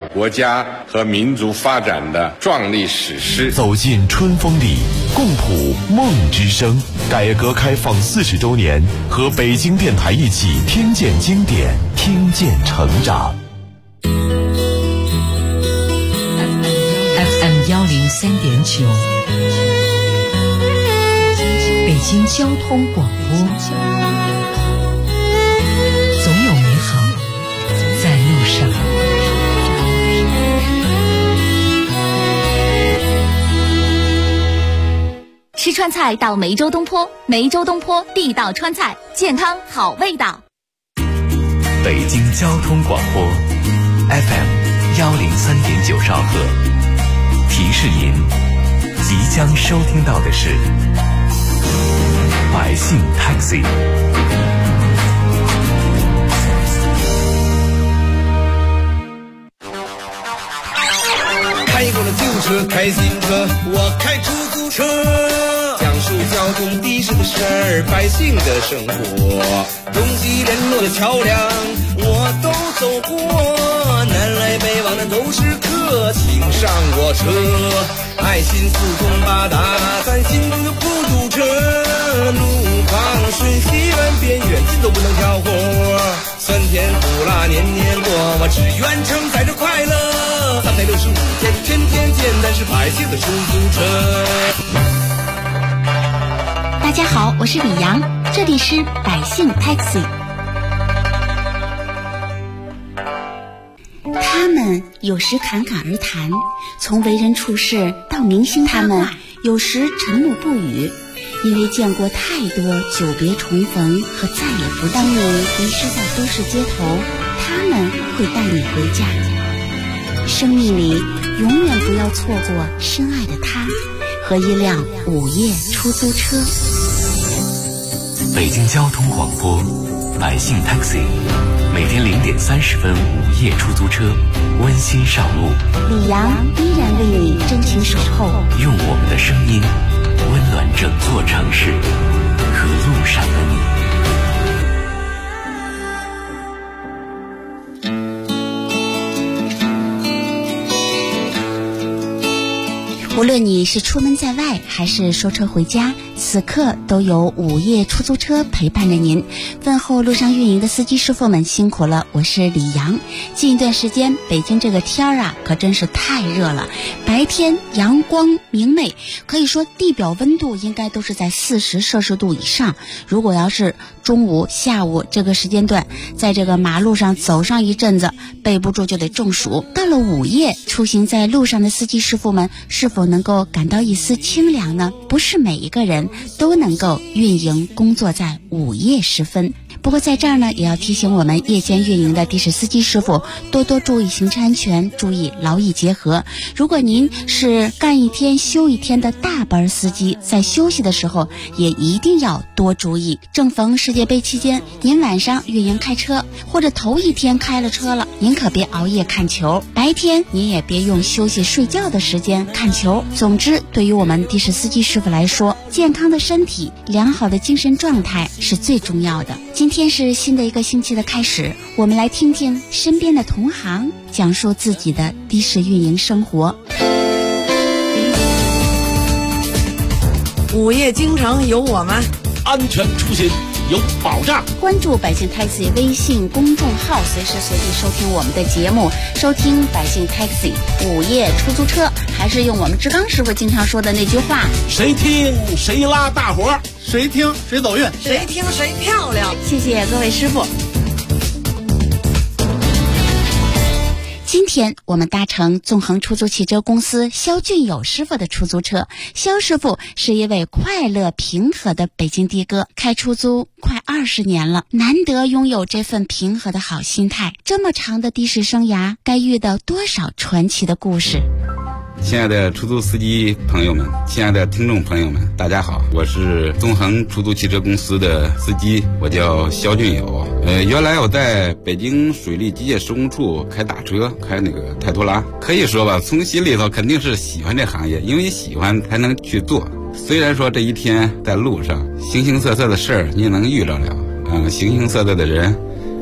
国家和民族发展的壮丽史诗。 走进春风里，共谱梦之声。改革开放40周年，和北京电台一起听见经典，听见成长。 FM 103.9，北京交通广播。总有美好在路上。 吃川菜到梅州东坡，梅州东坡地道川菜，健康好味道。 北京交通广播 FM 103.9兆赫，提示您即将收听到的是百姓 Taxi。 开过了旧车，开新车，我开出租车，讲述交通的士的事儿，百姓的生活，东西联络的桥梁我都走过，南来北往的都是客，请上我车，爱心四通八达，咱心中就不堵车，路旁顺西弯边远近都不能挑活，酸甜苦辣年年过，我只愿承载着快乐，365天天天见，但是百姓的出租车。 大家好，我是李阳，这里是百姓 Taxi。 他们有时侃侃而谈，从为人处事到明星他们有时沉默不语，因为见过太多久别重逢和再也不见。当你迷失在都市街头，他们会带你回家。生命里永远不要错过深爱的他和一辆午夜出租车。 北京交通广播百姓 Taxi， 每天0点30分午夜出租车温馨上路， 李阳依然为你真情守候， 用我们的声音温暖整座城市和路上的你。 无论你是出门在外还是收车回家，此刻都有午夜出租车陪伴着您。问候路上运营的司机师傅们辛苦了，我是李阳。近一段时间北京这个天儿啊可真是太热了，白天阳光明媚，可以说地表温度应该都是在40摄氏度以上。如果要是中午下午这个时间段在这个马路上走上一阵子，备不住就得中暑。到了午夜，出行在路上的司机师傅们是否能够感到一丝清凉呢？不是每一个人都能够运营工作在午夜时分。不过在这儿呢，也要提醒我们夜间运营的的士司机师傅多多注意行车安全，注意劳逸结合。如果您是干一天休一天的大班司机，在休息的时候也一定要多注意。正逢世界杯期间，您晚上运营开车，或者头一天开了车了，您可别熬夜看球，白天您也别用休息睡觉的时间看球。总之，对于我们的士司机师傅来说，健康的身体，良好的精神状态是最重要的。今天是新的一个星期的开始，我们来听听身边的同行讲述自己的的士运营生活。 午夜京城有我们， 安全出行有保障。 关注百姓 Taxi 微信公众号，随时随地收听我们的节目，收听百姓 Taxi 午夜出租车。还是用我们志刚师傅经常说的那句话， 谁听谁拉大伙， 谁听谁走运， 谁听谁漂亮。 谢谢各位师傅。今天我们搭乘纵横出租汽车公司肖俊友师傅的出租车。肖师傅是一位快乐平和的北京的哥，开出租快20年了，难得拥有这份平和的好心态。这么长的的士生涯，该遇到多少传奇的故事？ 亲爱的出租司机朋友们，亲爱的听众朋友们，大家好，我是纵横出租汽车公司的司机，我叫肖俊友。原来我在北京水利机械施工处开大车，开那个泰拖拉，可以说吧，从心里头肯定是喜欢这行业，因为喜欢才能去做。虽然说这一天在路上形形色色的事儿你也能遇着了，形形色色的人，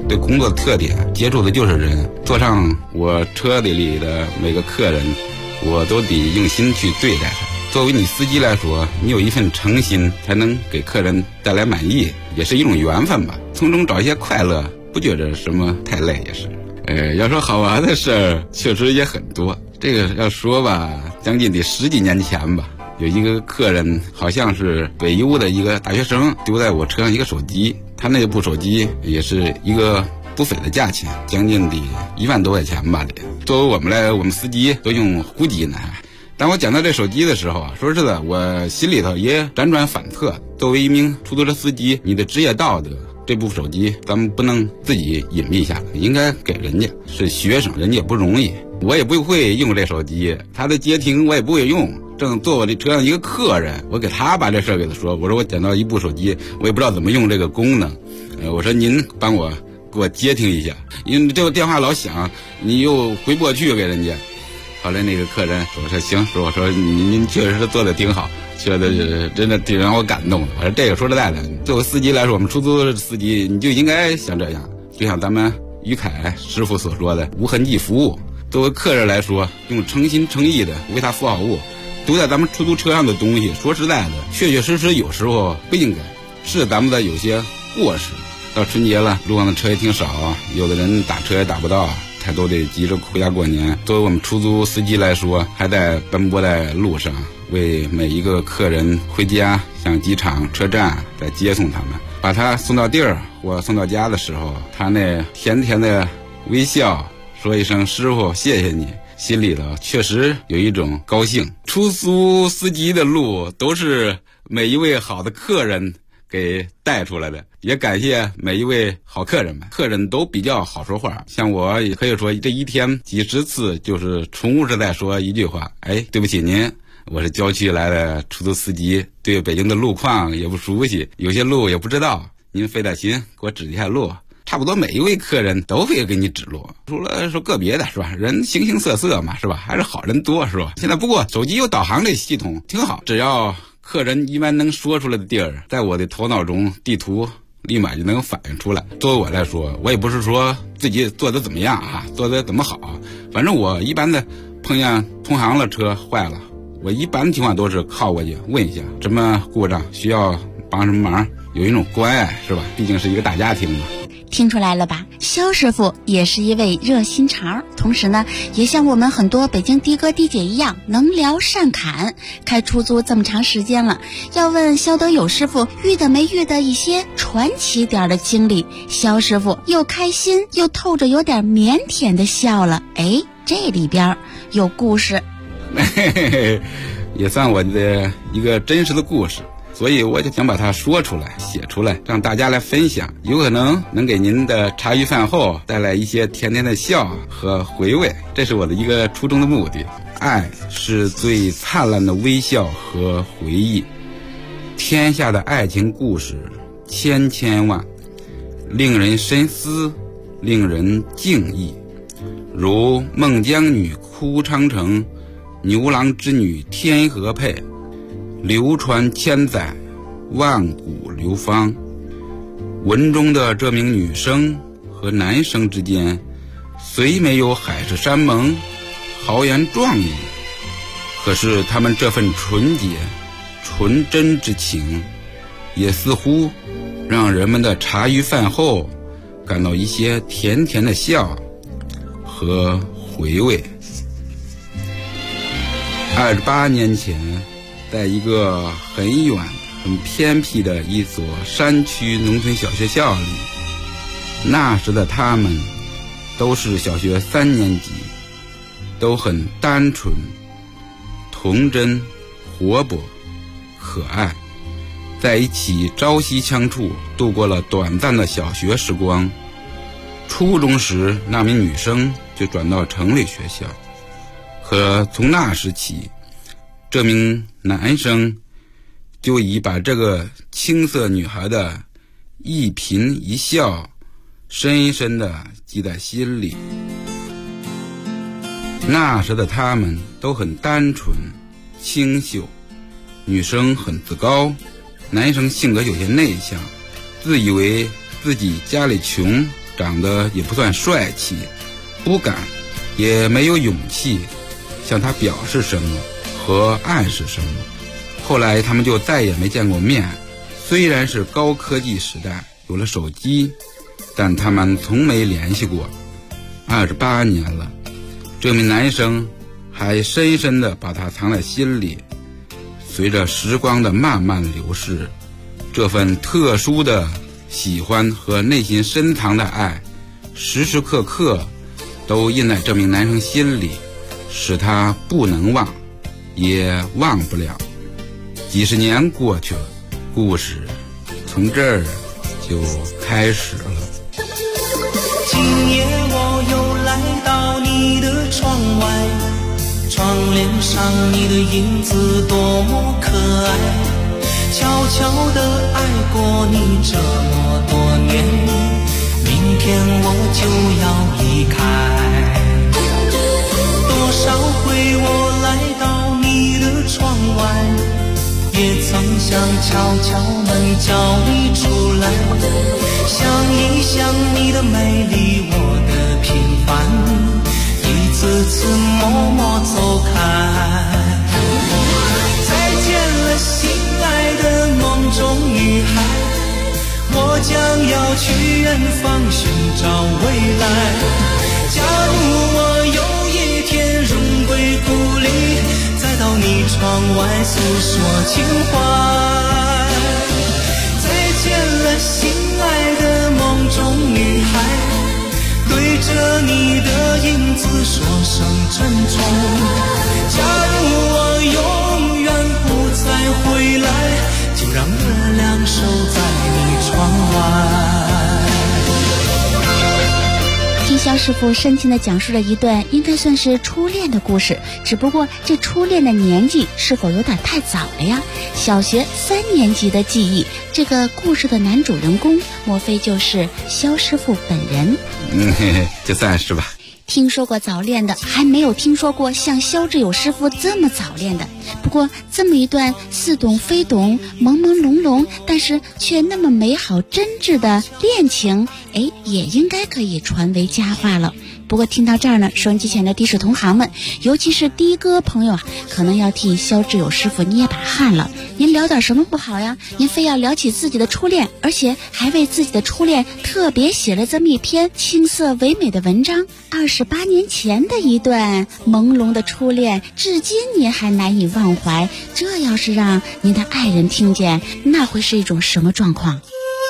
对工作的特点，接触的就是人。坐上我车里的每个客人，我都得用心去对待他。作为你司机来说，你有一份诚心，才能给客人带来满意，也是一种缘分吧。从中找一些快乐，不觉着什么太累也是。要说好玩的事儿，确实也很多。这个要说吧，将近得10几年前吧，有一个客人好像是北邮的一个大学生，丢在我车上一个手机，他那部手机也是一个不菲的价钱，将近得1万多块钱吧得。作为我们司机都用呼机呢。当我讲到这手机的时候啊，说实在，我心里头也辗转反侧。作为一名出租车司机，你的职业道德，这部手机咱们不能自己隐蔽下来，应该给人家。是学生，人家也不容易，我也不会用这手机，他的接听我也不会用。正坐我这车上一个客人，我给他把这事儿给他说，我说我捡到一部手机，我也不知道怎么用这个功能，我说您帮我给我接听一下，因为这个电话老响，你又回不过去给人家。后来那个客人说行，我说您确实做的挺好，觉得真的挺让我感动的。我说这个说实在的，作为司机来说，我们出租司机你就应该像这样，就像咱们于凯师傅所说的无痕迹服务。作为客人来说，用诚心诚意的为他服好务，丢在咱们出租车上的东西，说实在的，确确实实有时候不应该，是咱们的有些过失。到春节了，路上的车也挺少，有的人打车也打不到，他都得急着回家过年。作为我们出租司机来说，还得奔波在路上，为每一个客人回家，像机场、车站再接送他们，把他送到地儿或送到家的时候，他那甜甜的微笑，说一声师傅谢谢你，心里头确实有一种高兴。出租司机的路都是每一位好的客人给带出来的，也感谢每一位好客人们，客人都比较好说话。像我也可以说这一天几十次就是重复着在说一句话，对不起您，我是郊区来的出租司机，对北京的路况也不熟悉，有些路也不知道，您费点心给我指一下路。差不多每一位客人都会给你指路，除了说个别的是吧，人形形色色嘛是吧，还是好人多是吧。现在不过手机有导航这系统挺好，只要客人一般能说出来的地儿，在我的头脑中地图立马就能反映出来。作为我来说，我也不是说自己做的怎么样啊，做的怎么好，反正我一般的碰见同行的车坏了，我一般情况都是靠过去问一下什么故障需要帮什么忙，有一种关爱是吧，毕竟是一个大家庭嘛。 听出来了吧，肖师傅也是一位热心肠，同时呢也像我们很多北京的哥的姐一样能聊善侃。开出租这么长时间了，要问肖德友师傅遇的没遇的一些传奇点的经历，肖师傅又开心又透着有点腼腆的笑了。这里边有故事也算我的一个真实的故事，所以我就想把它说出来写出来，让大家来分享，有可能能给您的茶余饭后带来一些甜甜的笑和回味，这是我的一个初衷的目的。爱是最灿烂的微笑和回忆，天下的爱情故事千千万，令人深思，令人敬意，如孟姜女哭长城，牛郎织女天河配，流传千载，万古流芳。文中的这名女生和男生之间，虽没有海誓山盟、豪言壮语，可是他们这份纯洁、纯真之情，也似乎让人们的茶余饭后感到一些甜甜的笑和回味。28年前，在一个很远很偏僻的一所山区农村小学校里，那时的他们都是小学3年级，都很单纯、童真、活泼、可爱，在一起朝夕相处，度过了短暂的小学时光。初中时，那名女生就转到城里学校，可从那时起，这名男生就已把这个青涩女孩的一颦一笑深深地记在心里。那时的他们都很单纯清秀，女生很自高，男生性格有些内向，自以为自己家里穷， 长得也不算帅气，不敢也没有勇气向他表示什么和暗示什么。后来他们就再也没见过面。虽然是高科技时代，有了手机，但他们从没联系过。28年了，这名男生还深深地把他藏在心里。随着时光的慢慢流逝，这份特殊的喜欢和内心深藏的爱，时时刻刻都印在这名男生心里，使他不能忘，也忘不了。几十年过去了，故事从这儿就开始了。 今夜我又来到你的窗外，窗帘上你的影子多么可爱，悄悄地爱过你这么多年，明天我就要离开。多少回我来到你的窗外，也曾想敲敲门叫你出来，想一想你的美丽，我的平凡，一次次默默走开。再见了心爱的梦中女孩，我将要去远方寻找未来。假如我有一天荣归故里，再到你窗外诉说情怀。再见了心爱的梦中女孩，对着你的影子说声珍重。假如我永远不再回来，就让月亮守在你窗外。 听肖师傅深情地讲述了一段应该算是初恋的故事，只不过这初恋的年纪是否有点太早了呀？小学3年级的记忆，这个故事的男主人公莫非就是肖师傅本人？ 就算是吧。 听说过早恋的，还没有听说过像肖志友师傅这么早恋的。不过这么一段似懂非懂、朦朦胧胧，但是却那么美好真挚的恋情，也应该可以传为佳话了。不过听到这儿呢，收音机前的的士同行们，尤其是的哥朋友可能要替肖志友师傅捏把汗了。您聊点什么不好呀？您非要聊起自己的初恋，而且还为自己的初恋特别写了这么一篇青涩唯美的文章。28年前的一段朦胧的初恋，至今您还难以忘怀。这要是让您的爱人听见，那会是一种什么状况？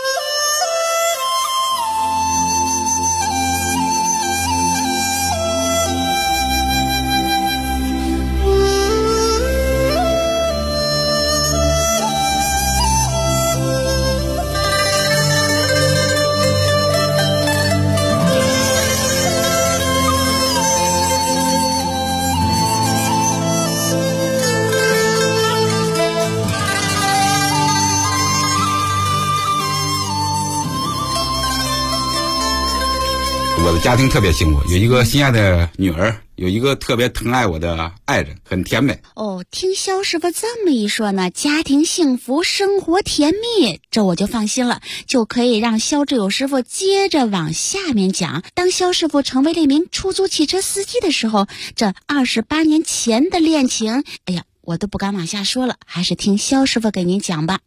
我的家庭特别幸福，有一个心爱的女儿，有一个特别疼爱我的爱人，很甜美。 听肖师傅这么一说呢，家庭幸福，生活甜蜜，这我就放心了，就可以让肖志友师傅接着往下面讲。当肖师傅成为了一名出租汽车司机的时候，这28年前的恋情，我都不敢往下说了，还是听肖师傅给您讲吧。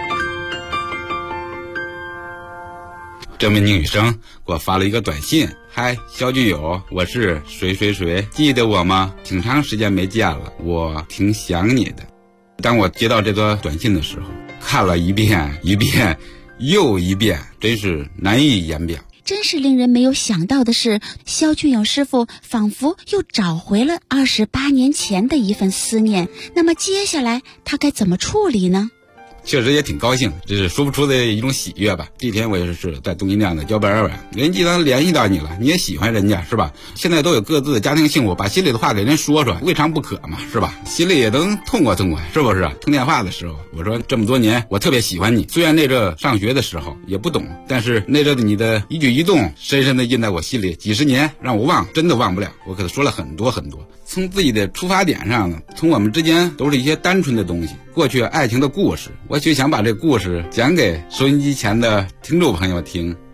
这名女生给我发了一个短信：嗨，肖俊友，我是谁谁谁，记得我吗？挺长时间没见了，我挺想你的。当我接到这个短信的时候，看了一遍又一遍，真是难以言表。 真是令人没有想到的是，肖俊友师傅仿佛又找回了28年前的一份思念。那么接下来他该怎么处理呢？ 确实也挺高兴，这是说不出的一种喜悦吧。这天我也是在东京亮的交班儿晚，人既然联系到你了，你也喜欢人家是吧？现在都有各自的家庭幸福，把心里的话给人说说，未尝不可嘛，是吧？心里也能痛快痛快，是不是？通电话的时候，我说这么多年我特别喜欢你，虽然那阵上学的时候也不懂，但是那阵你的一举一动深深的印在我心里，几十年让我忘，真的忘不了。我可说了很多很多，从自己的出发点上呢，从我们之间都是一些单纯的东西，过去爱情的故事，我就想把这故事讲给收音机前的听众朋友听，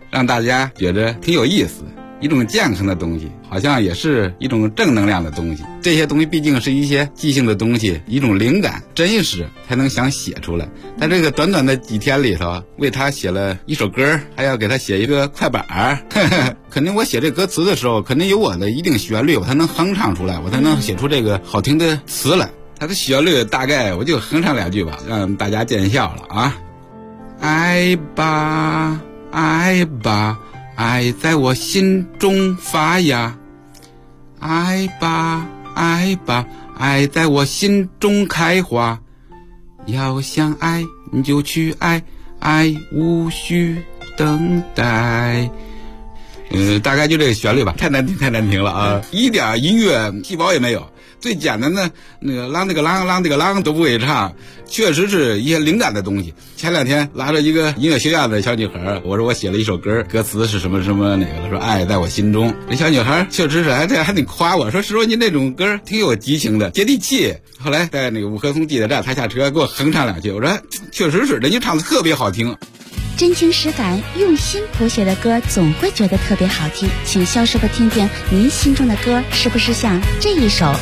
让大家觉得挺有意思，一种健康的东西，好像也是一种正能量的东西。这些东西毕竟是一些即兴的东西，一种灵感，真实才能想写出来。在这个短短的几天里头，为他写了一首歌，还要给他写一个快板肯定我写这歌词的时候，肯定有我的一定旋律，我才能哼唱出来，我才能写出这个好听的词来。它的旋律大概我就哼唱2句吧，让大家见笑了啊！爱吧，爱吧，爱在我心中发芽。爱吧，爱吧，爱在我心中开花。要想爱，你就去爱，爱无需等待。大概就这个旋律吧，太难听了啊！一点音乐细胞也没有。最简单的那个啷这个啷啷这个啷都不会唱，确实是一些灵感的东西。前2天拉着一个音乐学院的小女孩，我说我写了一首歌，歌词是什么什么那个，她说爱在我心中。这小女孩确实是这还得夸我说师傅您那种歌挺有激情的，接地气。后来在那个五棵松地铁站，她下车给我哼唱2句，我说确实是人家唱的特别好听。 真情实感用心谱写的歌总会觉得特别好听，请肖师傅听听您心中的歌是不是像这一首。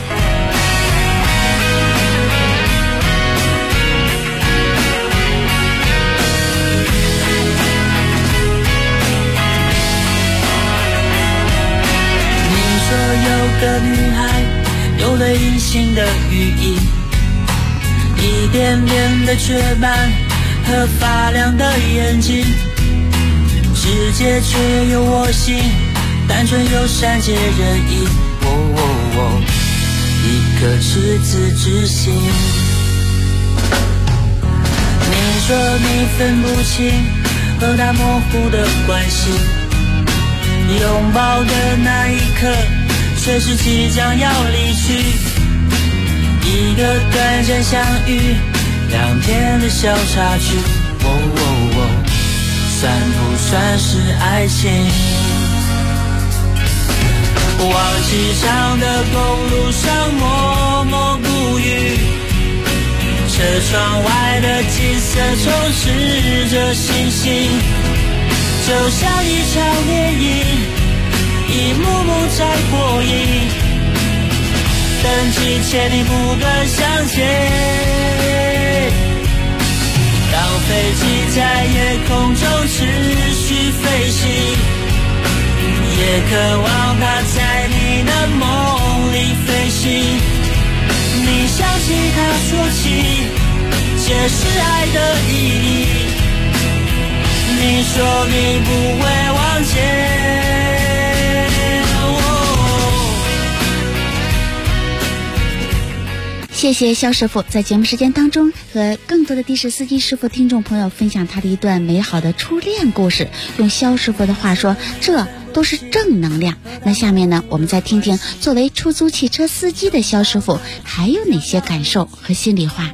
你说有个女孩有了隐形的羽翼，一点点的雀斑和发亮的眼睛，世界却有我心，单纯又善解人意。一颗赤子之心。你说你分不清和他模糊的关系，拥抱的那一刻却是即将要离去。一个短暂相遇，2天的小插曲，算不算是爱情？望机场的公路上默默不语，车窗外的景色充斥着星星，就像一场电影，一幕幕在播映，等几千里不断向前。当飞机在夜空中持续飞行，也渴望它在你的梦里飞行。你想起它说起，这是爱的意义。你说你不会忘记。 谢谢肖师傅在节目时间当中和更多的的士司机师傅听众朋友分享他的一段美好的初恋故事。用肖师傅的话说，这都是正能量。那下面呢，我们再听听作为出租汽车司机的肖师傅还有哪些感受和心里话。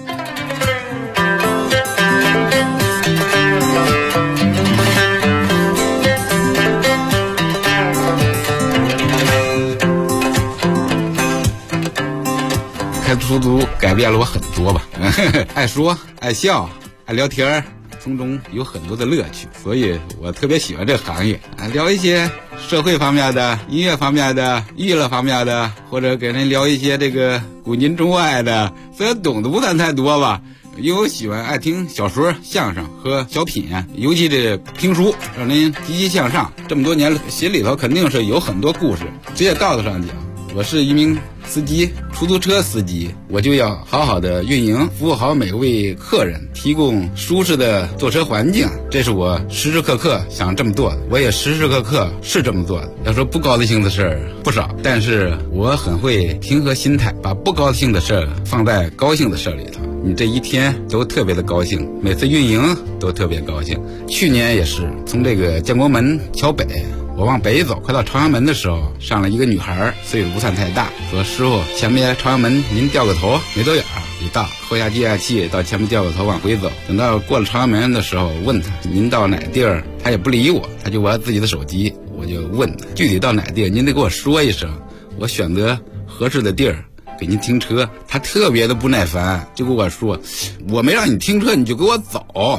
开出租改变了我很多吧，爱说爱笑爱聊天，从中有很多的乐趣，所以我特别喜欢这个行业啊，聊一些社会方面的、音乐方面的、娱乐方面的，或者给人聊一些这个古今中外的，虽然懂得不算太多吧，因为我喜欢爱听小说、相声和小品，尤其这评书，让人积极向上。这么多年心里头肯定是有很多故事。职业道德上讲，我是一名司机，出租车司机，我就要好好的运营，服务好每位客人，提供舒适的坐车环境，这是我时时刻刻想这么做的，我也时时刻刻是这么做的。要说不高兴的事儿不少，但是我很会平和心态，把不高兴的事儿放在高兴的事儿里头，你这一天都特别的高兴，每次运营都特别高兴。去年也是从这个建国门桥北，我往北走，快到朝阳门的时候，上来一个女孩，岁数不算太大，说师傅，前面朝阳门您掉个头，没多远一到，扣下计价器，到前面掉个头往回走。等到过了朝阳门的时候，问他您到哪地儿，他也不理我，他就玩自己的手机。我就问他具体到哪地儿，您得给我说一声，我选择合适的地儿给您停车。他特别的不耐烦，就跟我说，我没让你停车你就给我走。我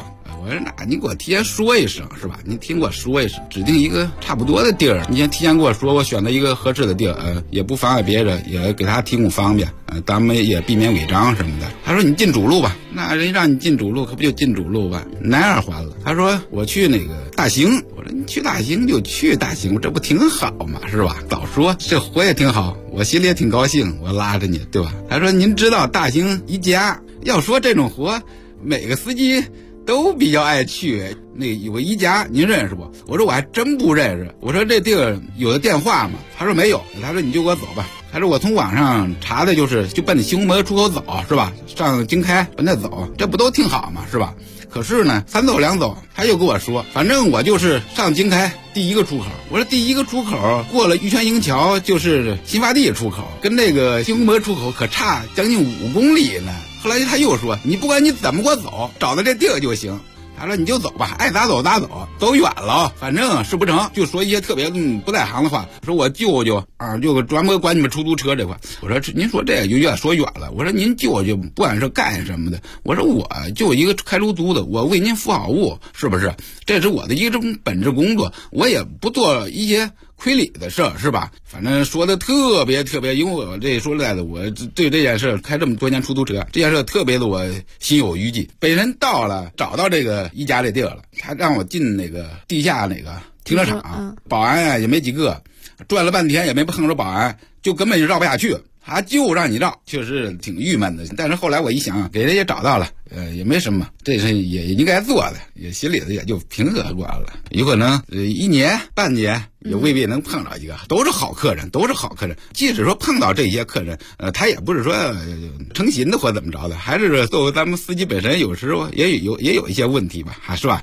我说那你给我提前说一声是吧？你听我说一声，指定一个差不多的地儿，你先提前跟我说，我选择一个合适的地儿，也不妨碍别人，也给他提供方便，咱们也避免违章什么的。他说你进主路吧，那人让你进主路，可不就进主路吧？南二环了。他说我去那个大兴，我说你去大兴就去大兴，这不挺好嘛，是吧？早说这活也挺好，我心里也挺高兴，我拉着你，对吧？他说您知道大兴一家，要说这种活，每个司机都比较爱去。那有个一家您认识不？我说我还真不认识。我说这地儿有的电话吗？他说没有。他说你就给我走吧。他说我从网上查的就奔西红门出口走，是吧？上经开奔那走，这不都挺好吗？是吧？可是呢，三走两走，他又跟我说，反正我就是上经开第一个出口。我说第一个出口过了玉泉营桥就是新发地出口，跟那个西红门出口可差将近5公里呢。后来他又说，你不管你怎么给我走，找到这地儿就行。他说你就走吧，爱咋走咋走，走远了反正是不成，就说一些特别不在行的话。说我舅舅就专门管你们出租车这块。我说您说这个就有点说远了。我说您舅舅不管是干什么的，我说我就一个开出租的，我为您服好务，是不是？这是我的一种本职工作，我也不做一些亏礼的事儿，是吧？反正说的特别，因为我这说实在的，我对这件事开这么多年出租车，这件事特别的我心有余悸。本身到了找到这个一家这地儿了，他让我进那个地下那个停车场，保安啊也没几个，转了半天也没碰着保安，就根本就绕不下去。他就让你绕，确实挺郁闷的。但是后来我一想，给人也找到了，也没什么，这是也应该做的，也心里头也就平和过了。有可能1年半年也未必能碰到一个，都是好客人。即使说碰到这些客人，他也不是说成心的或怎么着的，还是说作为咱们司机本身有时候也有一些问题吧，是吧？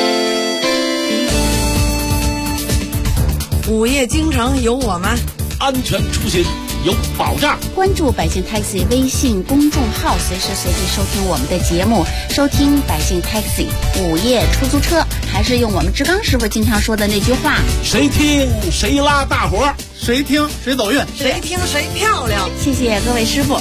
午夜京城有我们， 安全出行有保障。 关注百姓 Taxi 微信公众号，随时随地收听我们的节目，收听百姓 Taxi 午夜出租车。还是用我们志刚师傅经常说的那句话， 谁听谁拉大活， 谁听谁走运， 谁听谁漂亮。 谢谢各位师傅。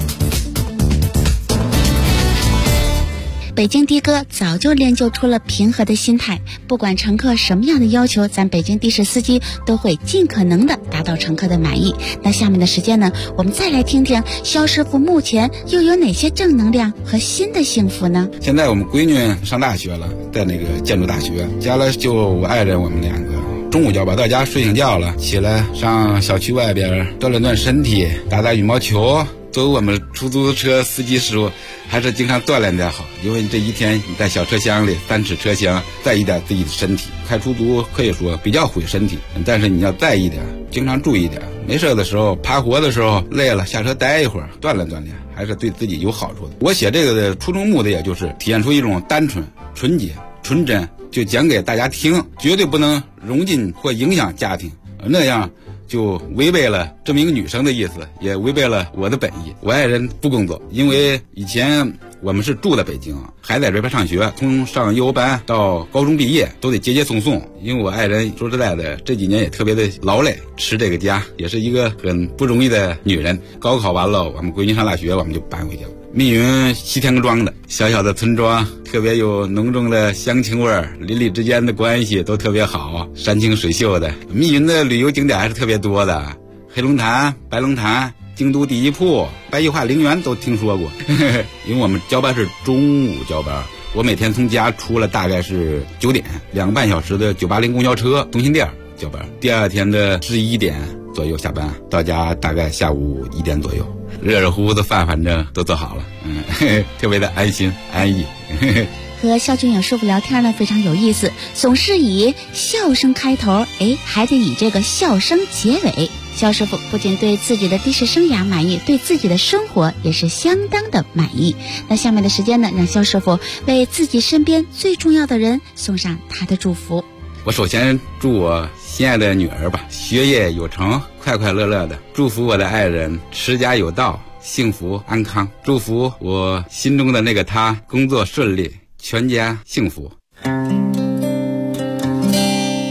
北京的哥早就练就出了平和的心态，不管乘客什么样的要求，咱北京的士司机都会尽可能的达到乘客的满意。那下面的时间呢，我们再来听听肖师傅目前又有哪些正能量和新的幸福呢？ 现在我们闺女上大学了，在那个建筑大学，家了就我爱人我们2个。中午就把到家睡醒觉了，起来上小区外边锻炼身体，打羽毛球。作为我们出租车司机师傅，还是经常锻炼得好，因为这一天你在小车厢里3尺车厢，在意点自己的身体。开出租可以说比较毁身体，但是你要在意点，经常注意点。没事的时候爬活的时候累了，下车待一会儿，锻炼锻炼，还是对自己有好处的。我写这个的初衷目的也就是体现出一种单纯、纯洁、纯真，就讲给大家听，绝对不能融进或影响家庭，那样就违背了这么一个女生的意思，也违背了我的本意。我爱人不工作，因为以前我们是住在北京，还在这边上学，从上幼儿班到高中毕业都得接接送送。因为我爱人说实在的，这几年也特别的劳累，持这个家，也是一个很不容易的女人。高考完了，我们闺女上大学，我们就搬回去了。密云西田庄的小小的村庄，特别有浓重的乡情味儿，邻里之间的关系都特别好，山清水秀的。密云的旅游景点还是特别多的，黑龙潭、白龙潭、京都第一铺、白玉化陵园都听说过。因为我们交班是中午交班，我每天从家出了大概是9点，2个半小时的980公交车东新店交班，第二天的11点左右下班，到家大概下午1点左右，热热乎乎的饭反正都做好了，特别的安心安逸。 和肖俊勇师傅聊天呢非常有意思，总是以笑声开头，还得以这个笑声结尾。肖师傅不仅对自己的的士生涯满意，对自己的生活也是相当的满意。那下面的时间呢，让肖师傅为自己身边最重要的人送上他的祝福。 我首先祝我心爱的女儿吧，学业有成，快快乐乐的。祝福我的爱人持家有道，幸福安康。祝福我心中的那个他工作顺利，全家幸福。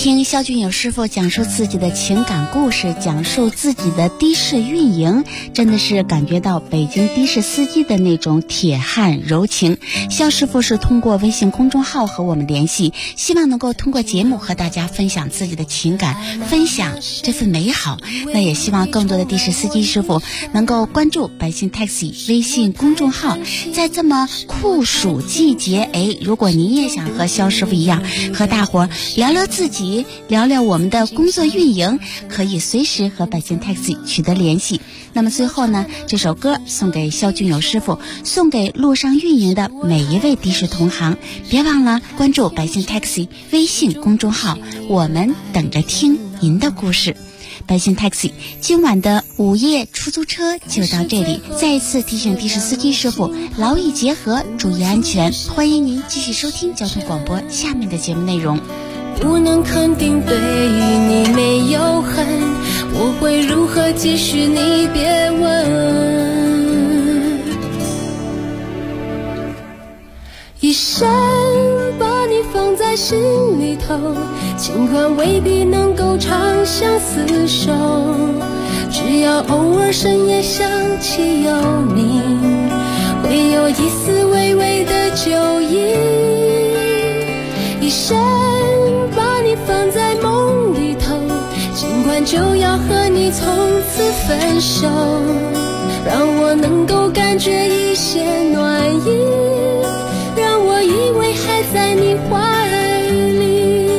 听肖俊友师傅讲述自己的情感故事，讲述自己的的士运营，真的是感觉到北京的士司机的那种铁汉柔情。肖师傅是通过微信公众号和我们联系，希望能够通过节目和大家分享自己的情感，分享这份美好。那也希望更多的的士司机师傅能够关注百姓 Taxi 微信公众号。在这么酷暑季节，如果您也想和肖师傅一样，和大伙聊聊自己，聊聊我们的工作运营，可以随时和百姓 Taxi 取得联系。那么最后呢，这首歌送给肖俊友师傅，送给路上运营的每一位的士同行。别忘了关注百姓 Taxi 微信公众号，我们等着听您的故事。百姓 Taxi 今晚的午夜出租车就到这里，再一次提醒的士司机师傅劳逸结合，注意安全。欢迎您继续收听交通广播下面的节目内容。 不能肯定对你没有恨，我会如何继续你别问。一生把你放在心里头，尽管未必能够长相厮守，只要偶尔深夜想起有你，会有一丝微微的酒意。一生把你放在梦里头，尽管就要和你从此分手，让我能够感觉一些暖意，让我以为还在你怀里。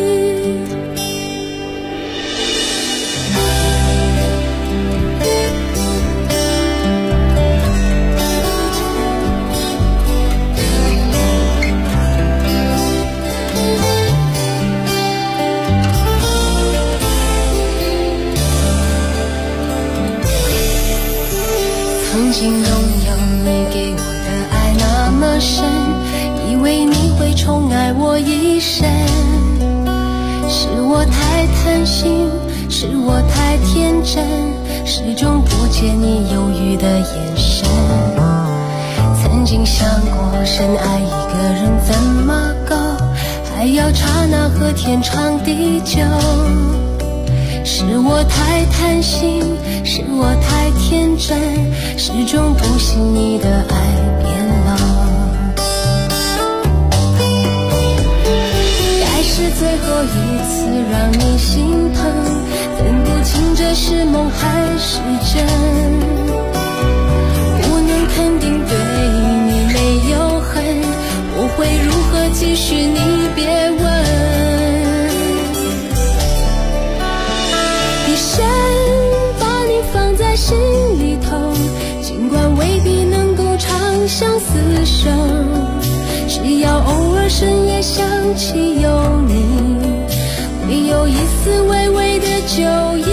曾经拥有你给我的爱那么深，以为你会宠爱我一生，是我太贪心，是我太天真，始终不见你犹豫的眼神。曾经想过深爱一个人怎么够，还要刹那和天长地久，是我太贪心，是我太天真，始终不信你的爱变老。该是最后一次让你心疼，分不清这是梦还是真，不能肯定对你没有恨，我会如何继续你别问。一生把你放在心里头，尽管未必能够长相厮守，只要偶尔深夜想起有你，会有一丝微微的酒意。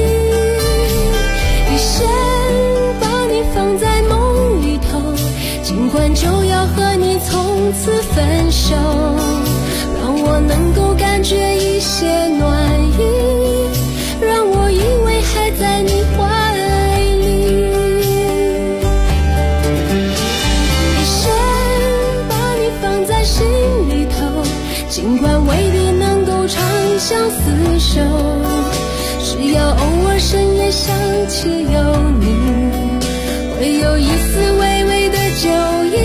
一生把你放在梦里头，尽管就要和你从此分手，让我能够感觉一些暖意，让我以为还在你怀里。一生把你放在心里头，尽管未必能够长相厮守，只要偶尔深夜想起有你，会有一丝微微的酒意。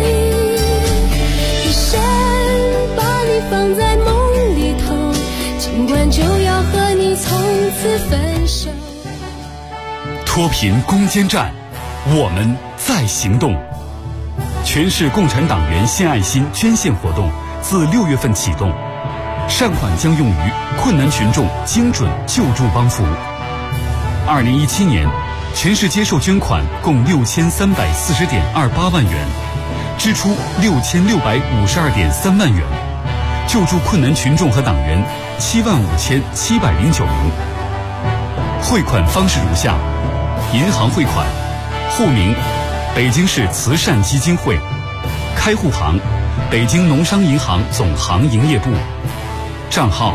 一生把你放在梦里头，尽管就要和你从此分手。 脱贫攻坚战，我们在行动。全市共产党员献爱心捐献活动自6月份启动，善款将用于困难群众精准救助帮扶。2017年，全市接受捐款共6340.28万元，支出6652.3万元，救助困难群众和党员75709名。汇款方式如下：银行汇款，户名北京市慈善基金会，开户行北京农商银行总行营业部，账号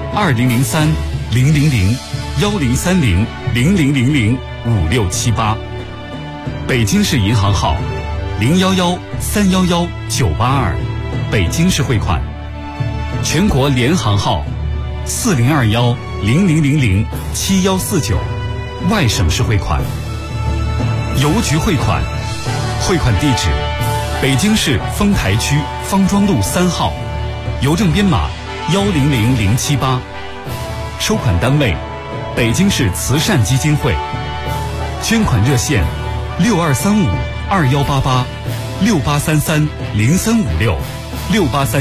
2003-000-1030-0000-5678，北京市银行号011-311-982，北京市汇款，全国联行号 402100007149，外省市汇款。邮局汇款，汇款地址：北京市丰台区方庄路3号，邮政编码100078。收款单位：北京市慈善基金会。捐款热线：62352188，68330356，6833。